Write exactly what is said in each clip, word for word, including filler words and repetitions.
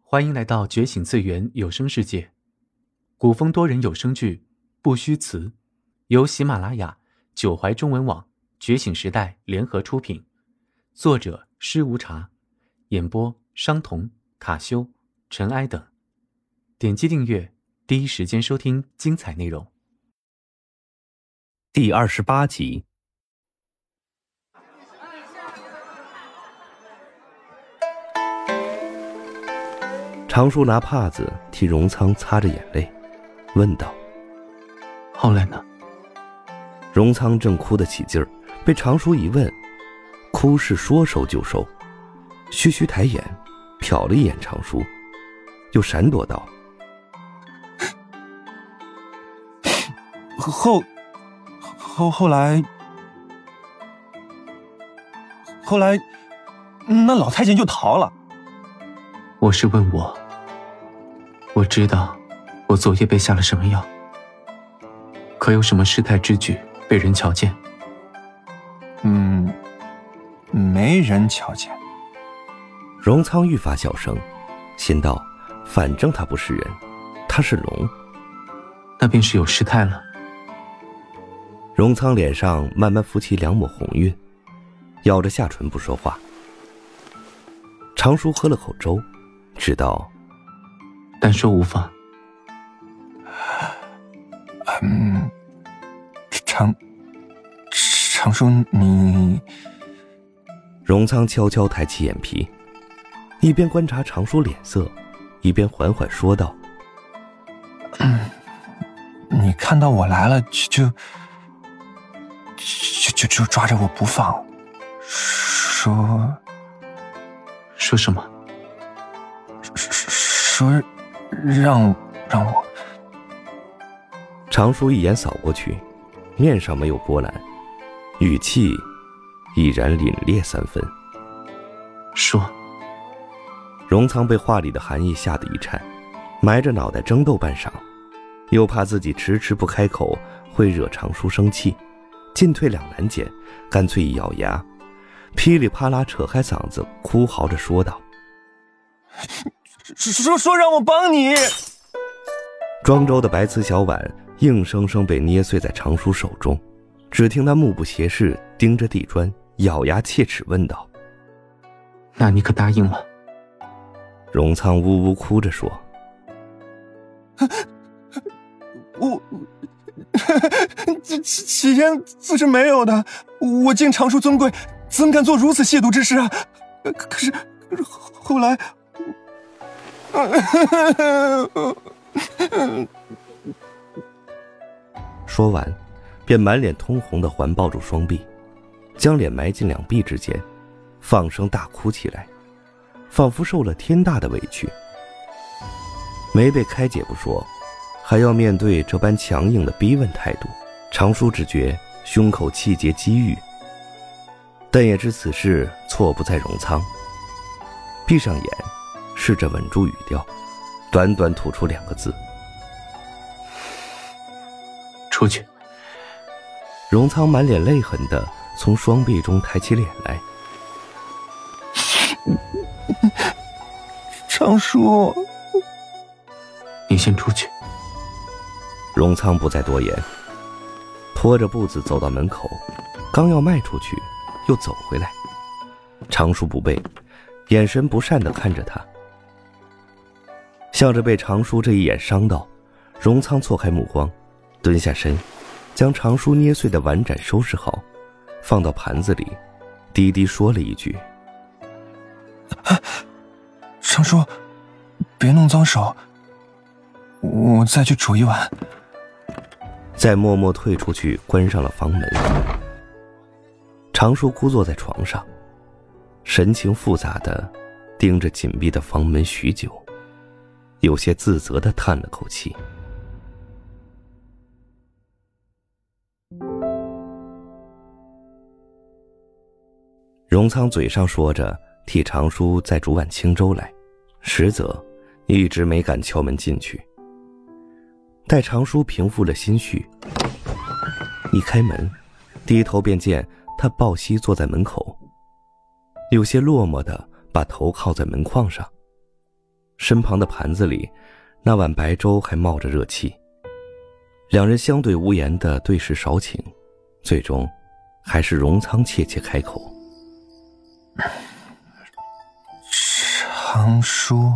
欢迎来到觉醒次元有声世界，古风多人有声剧《不虚词》，由喜马拉雅、九怀中文网、觉醒时代联合出品，作者施无茶，演播商童、卡修、尘埃等。点击订阅，第一时间收听精彩内容。 第二十八集。常叔拿帕子替荣仓擦着眼泪，问道： 后来呢？ 荣仓正哭得起劲儿，被常叔一问，哭是说收就收，徐徐抬眼瞟了一眼常叔，又闪躲道： 后后后来后来那老太监就逃了。 我是问我，我知道我昨夜被下了什么药，可有什么事态之举被人瞧见？ 嗯，没人瞧见。 荣仓愈发小声，心道反正他不是人，他是龙， 那便是有事态了。 荣仓脸上慢慢浮起两抹红晕，咬着下唇不说话。常叔喝了口粥，知道但说无妨。 嗯，常常叔你…… 荣仓悄悄抬起眼皮，一边观察常叔脸色，一边缓缓说道： 嗯，你看到我来了就就就就抓着我不放，说说什么？ 说让让我…… 常叔一眼扫过去，面上没有波澜，语气已然凛冽三分。 说。 荣仓被话里的含义吓得一颤，埋着脑袋争斗半晌，又怕自己迟迟不开口会惹常叔生气，进退两难间，干脆一咬牙，噼里啪啦扯开嗓子哭嚎着说道： 说说让我帮你。 庄周的白瓷小碗硬生生被捏碎在常叔手中，只听他目不斜视盯着地砖，咬牙切齿问道： 那你可答应了？ 荣仓呜呜哭着说： 我起先自是没有的，我敬常叔尊贵，怎敢做如此亵渎之事啊？可是可是后来说完便满脸通红地环抱住双臂，将脸埋进两臂之间，放声大哭起来，仿佛受了天大的委屈。没被开解不说，还要面对这般强硬的逼问态度，常叔只觉胸口气结积郁，但也知此事错不在荣仓，闭上眼试着稳住语调，短短吐出两个字： 出去。 荣仓满脸泪痕地从双臂中抬起脸来： 常叔， 你先出去。 荣仓不再多言，拖着步子走到门口，刚要迈出去又走回来。常叔不备，眼神不善地看着他，向着被常叔这一眼伤到，荣仓错开目光，蹲下身，将常叔捏碎的碗盏收拾好，放到盘子里，低低说了一句： 常叔，别弄脏手，我再去煮一碗。 再默默退出去，关上了房门。常叔枯坐在床上，神情复杂地盯着紧闭的房门许久，有些自责地叹了口气。荣仓嘴上说着替常叔再煮碗清粥来，实则一直没敢敲门进去。待常叔平复了心绪，一开门，低头便见他抱膝坐在门口，有些落寞地把头靠在门框上， 身旁的盘子里，那碗白粥还冒着热气。两人相对无言地对视少顷，最终还是荣仓怯怯开口：“ 常叔。”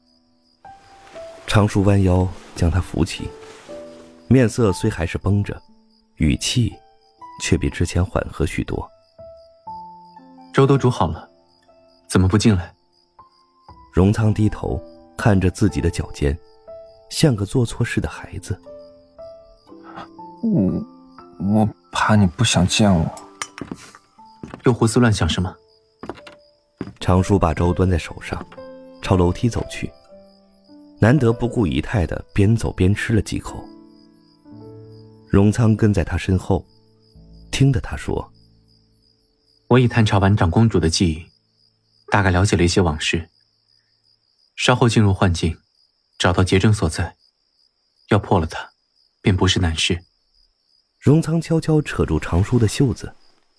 常叔弯腰将他扶起，面色虽还是绷着，语气却比之前缓和许多。 粥都煮好了，怎么不进来？ 荣仓低头看着自己的脚尖，像个做错事的孩子。 我我怕你不想见我。 又胡思乱想什么？ 常叔把粥端在手上，朝楼梯走去，难得不顾仪态的边走边吃了几口。荣仓跟在他身后，听得他说：“ 我已探查完长公主的记忆，大概了解了一些往事。稍后进入幻境，找到结症所在，要破了它，便不是难事。” 荣仓悄悄扯住常叔的袖子：“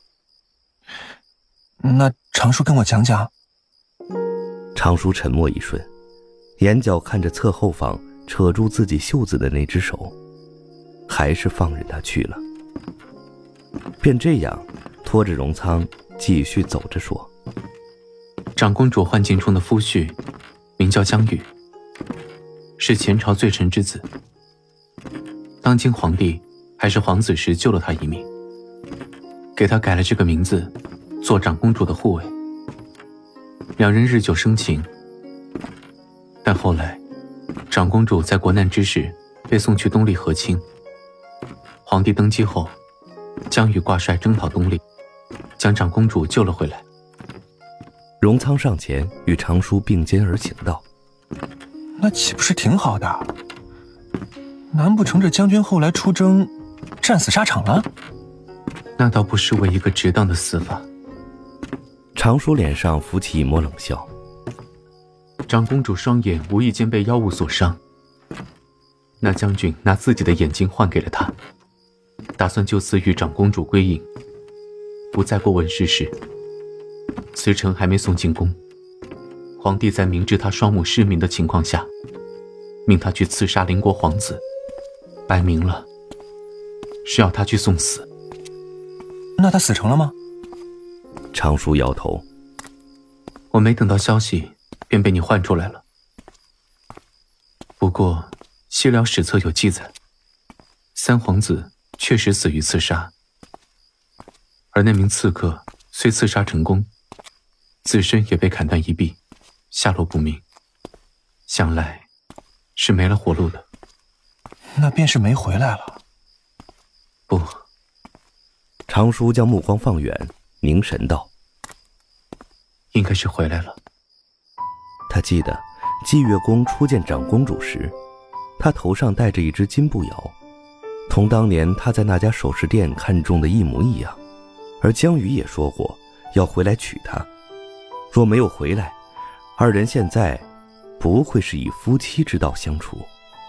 那常叔跟我讲讲。” 常叔沉默一瞬，眼角看着侧后方扯住自己袖子的那只手，还是放任他去了。便这样拖着荣仓继续走着说：“ 长公主幻境中的夫婿名叫江宇，是前朝罪臣之子。当今皇帝还是皇子时救了他一命，给他改了这个名字，做长公主的护卫。两人日久生情，但后来长公主在国难之时被送去东丽和亲。皇帝登基后，江宇挂帅征讨东丽，将长公主救了回来。” 荣仓上前与常叔并肩而行道：“ 那岂不是挺好的？难不成这将军后来出征战死沙场了？” 那倒不失为一个值当的死法。 常叔脸上浮起一抹冷笑：“ 长公主双眼无意间被妖物所伤，那将军拿自己的眼睛换给了她，打算就此与长公主归隐，不再过问世事。辞呈还没送进宫，皇帝在明知他双目失明的情况下，命他去刺杀邻国皇子，摆明了是要他去送死。” 那他死成了吗？ 常叔摇头：“ 我没等到消息便被你唤出来了。不过西辽史册有记载，三皇子确实死于刺杀，而那名刺客虽刺杀成功，自身也被砍断一臂，下落不明，想来是没了活路的。” 那便是没回来了。 不。 常叔将目光放远，凝神道：“ 应该是回来了。” 他记得霁月宫初见长公主时，她头上戴着一只金步摇，同当年他在那家首饰店看中的一模一样。而江宇也说过要回来娶她，若没有回来，二人现在不会是以夫妻之道相处。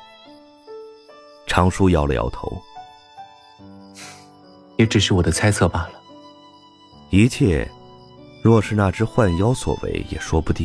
常叔摇了摇头：“ 也只是我的猜测罢了。 一切若是那只幻妖所为也说不定。”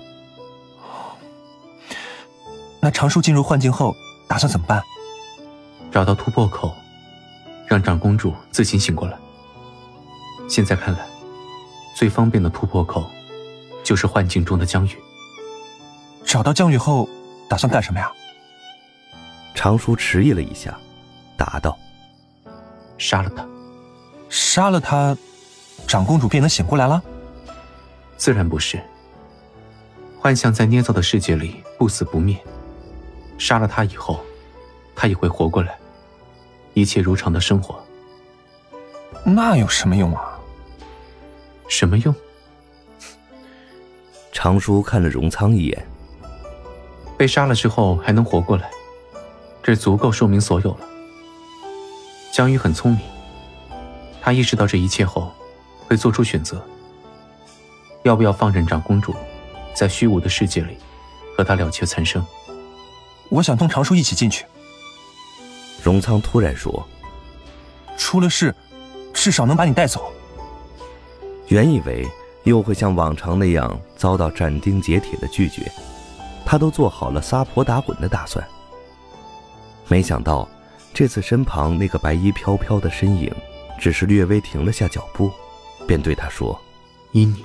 那常叔进入幻境后打算怎么办？ 找到突破口，让长公主自行醒过来。现在看来，最方便的突破口就是幻境中的江宇。 找到江宇后打算干什么呀？ 常叔迟疑了一下，答道：“ 杀了他。” 杀了他，长公主便能醒过来了？ 自然不是。幻象在捏造的世界里不死不灭，杀了他以后，他也会活过来，一切如常的生活。 那有什么用啊？ 什么用？ 常叔看了荣仓一眼：“ 被杀了之后还能活过来，这足够说明所有了。”江宇很聪明，他意识到这一切后会做出选择，要不要放任长公主在虚无的世界里和他了却残生。 我想同常叔一起进去。 荣仓突然说：“ 出了事至少能把你带走。” 原以为又会像往常那样遭到斩钉截铁的拒绝， 他都做好了撒泼打滚的打算。没想到这次身旁那个白衣飘飘的身影只是略微停了下脚步，便对他说： 依你。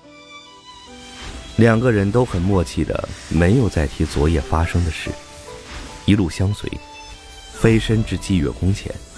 两个人都很默契的没有再提昨夜发生的事，一路相随，飞身至霁月宫前。